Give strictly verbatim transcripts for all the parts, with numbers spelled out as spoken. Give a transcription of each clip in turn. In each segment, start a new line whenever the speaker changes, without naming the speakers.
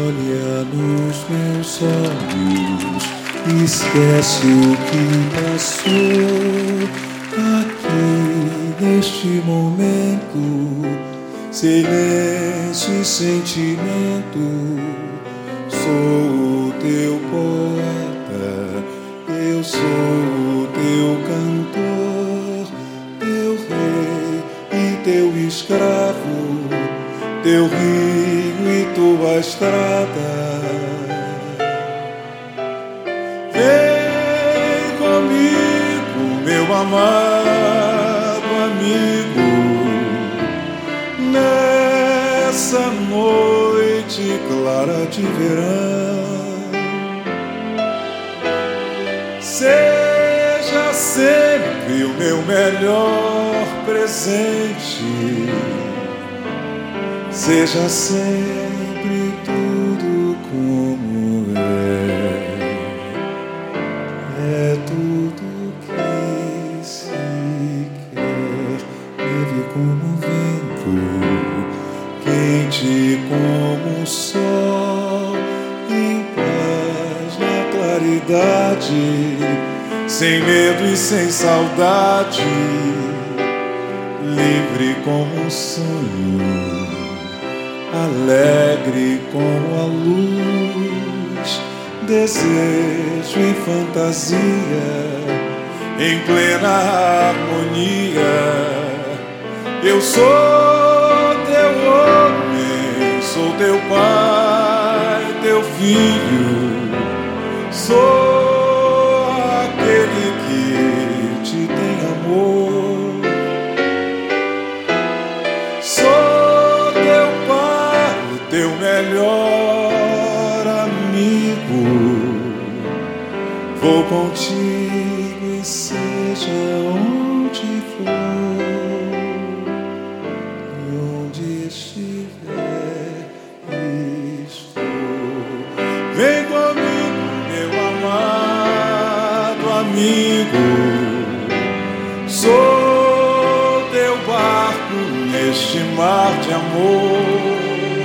Olha nos meus olhos, esquece o que passou aqui neste momento. Silêncio e sentimento. Sou o teu poeta, eu sou o teu cantor, teu rei e teu escravo, teu rio e tua estrada. Vem comigo, meu amado amigo, nessa noite clara de verão. Seja sempre o meu melhor presente, seja sempre tudo como é. É tudo que se quer, leve como o vento, quente como o sol, em paz na claridade, sem medo e sem saudade, livre como um sonho, alegre como a luz, desejo e fantasia, em plena harmonia. Eu sou teu homem, sou teu pai, teu filho, sou aquele que te tem amor. Sou teu pai, teu melhor amigo. Vou contigo e seja onde for, e onde estiver, estou. Vem comigo, meu amado amigo. Sou teu barco neste mar de amor.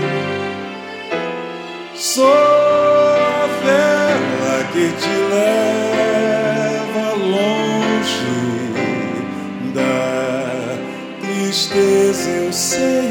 Sou a vela que te leva longe da tristeza, eu sei.